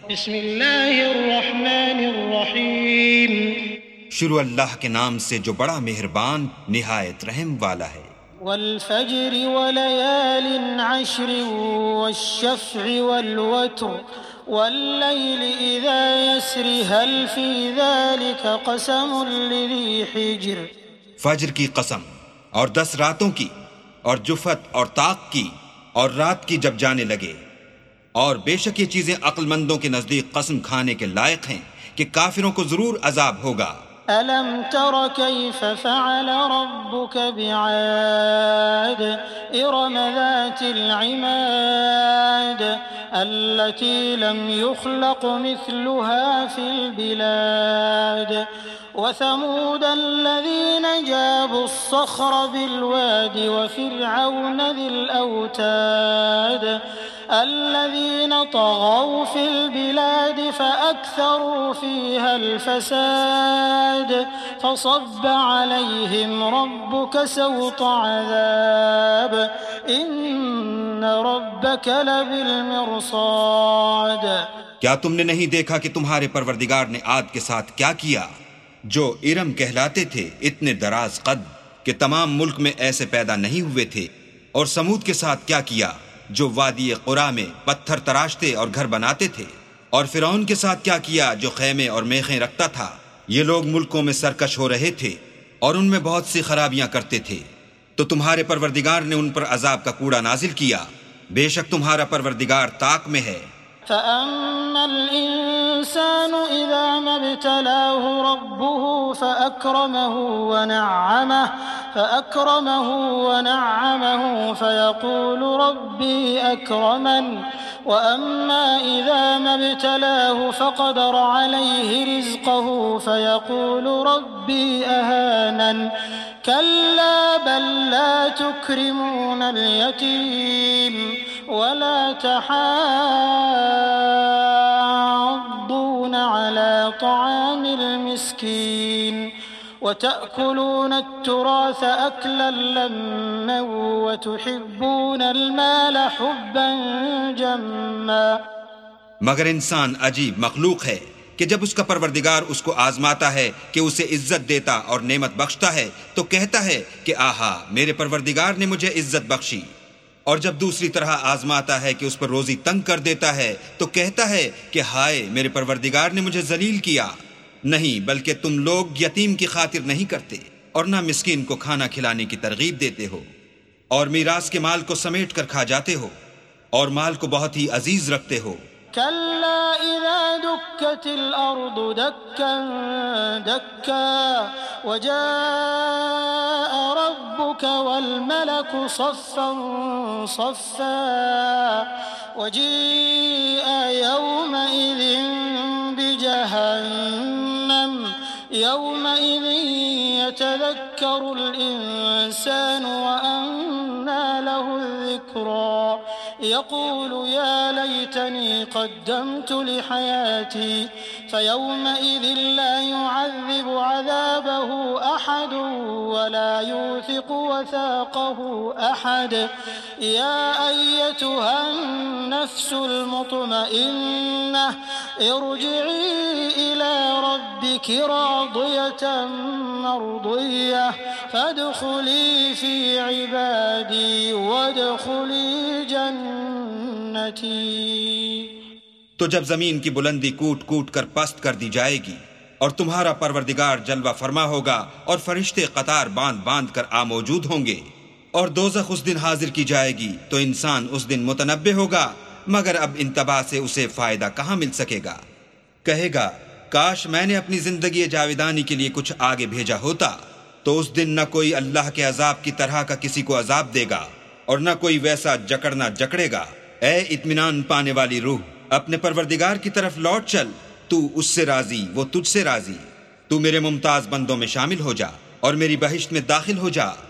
बिस्मिल्लाहिर्रहमानिर्रहीम। शुरू अल्लाह के नाम से जो बड़ा मेहरबान निहायत रहम वाला है। वल फज्र वलयालिन अश्र वश्शफ़्इ वल्वत्र वल्लैलि इज़ा यस्र हल फ़ी ज़ालिका क़समुन लिज़ी हिज्र। फज्र की कसम और 10 रातों की और जुफत और ताक की और रात की जब जाने लगे, और बेशक ये चीजें अक्लमंदों के नजदीक कसम खाने के लायक हैं कि काफिरों को जरूर अजाब होगा। अलम तर कैफ़ फ़अल रब्बुक बिआद इरम ज़ातिल इमाद अल्लती लम युख़लक़ मिस्लुहा फ़िल बिलाद वसमूद अल्लज़ीन जाबुस्सख़्र बिलवादि वफ़िरऔन ज़िल औताद अल्लज़ीन तग़ौ फ़िल बिलाद फ़अक्थरू फ़ीहा अल-फ़साद फ़सब्ब अलैहिम रब्बुक सौत अज़ाब इन्न रब्बक लबिल-मिरसाद। क्या तुमने नहीं देखा कि तुम्हारे परवरदिगार ने आद के साथ क्या किया, जो इरम कहलाते थे, इतने दराज कद कि तमाम मुल्क में ऐसे पैदा नहीं हुए थे, और समूद के साथ क्या किया जो वादी कुरा में पत्थर तराशते और घर बनाते थे, और फिरौन के साथ क्या किया जो खैमे और मेखें रखता था। ये लोग मुल्कों में सरकश हो रहे थे और उनमें बहुत सी खराबियां करते थे, तो तुम्हारे परवरदिगार ने उन पर अजाब का कूड़ा नाजिल किया। बेशक तुम्हारा परवरदिगार ताक में है। फ़अम्मल इंसानु इज़ा मब्तलाहु रब्बुहु फ़अक्रमहु वनअमहु फ़यक़ूलु रब्बी अक्रमन वअम्मा इज़ा मब्तलाहु फ़क़दर अलैहि रिज़्क़हु फ़यक़ूलु रब्बी अहानन कल्ला बल ला तुक्रिमूनल यतीम वला तहाद्दून अला तआमिल मिस्कीन वतअकुलून अत्तुराथ अक्लन लम्मन वतुहिब्बूनल माल हुब्बन जम्मा। मगर इंसान अजीब मखलूक है कि जब उसका परवरदिगार उसको आजमाता है कि उसे इज्जत देता और नेमत बख्शता है तो कहता है कि आहा, मेरे परवरदिगार ने मुझे इज्जत बख्शी, और जब दूसरी तरह आजमाता है कि उस पर रोजी तंग कर देता है तो कहता है कि हाय, मेरे परवरदिगार ने मुझे जलील किया। नहीं, बल्कि तुम लोग यतीम की खातिर नहीं करते और ना मिस्कीन को खाना खिलाने की तरगीब देते हो, और मीरास के माल को समेट कर खा जाते हो और माल को बहुत ही अजीज रखते हो। कल्ला इज़ा दुक्कतिल अर्दु दक्कन दक्का वजाअ रब्बुक वल मलकु सफ़्फ़न सफ़्फ़ा वजीअ यौमइज़िन बिजहन्नम यौमइज़िन यतज़क्करुल इंसानु वअन्ना लहुल ज़िक्रा यक़ूलु या लैतनी क़द्दमतु लिहयाती फ़यौमइज़िन ला युअज़्ज़िबु अज़ाबहु अहद वला यूसिक़ु वसाक़हु अहद या अय्यतुहन नफ्सुल मुत्मइन्नह इरजिई इला रब्बिकी रादियतन मर्दिय्यह फदख़ुली फ़ी इबादी वदख़ुली जन्नती। तो जब जमीन की बुलंदी कूट कूट कर पस्त कर दी जाएगी और तुम्हारा परवरदिगार जलवा फरमा होगा और फरिश्ते कतार बांध बांध कर आ मौजूद होंगे, और दोज़ख उस दिन हाजिर की जाएगी, तो इंसान उस दिन मुतनब्बे होगा, मगर अब इंतबा से उसे फायदा कहाँ मिल सकेगा। कहेगा, काश मैंने अपनी जिंदगी जाविदानी के लिए कुछ आगे भेजा होता, तो उस दिन न कोई अल्लाह के अजाब की तरह का किसी को अजाब देगा और न कोई वैसा जकड़ना जकड़ेगा। ए इत्मीनान पाने वाली रूह, अपने परवरदिगार की तरफ लौट चल, तू उससे राजी, वो तुझसे राजी। तू मेरे मुमताज बंदों में शामिल हो जा और मेरी बहिश्त में दाखिल हो जा।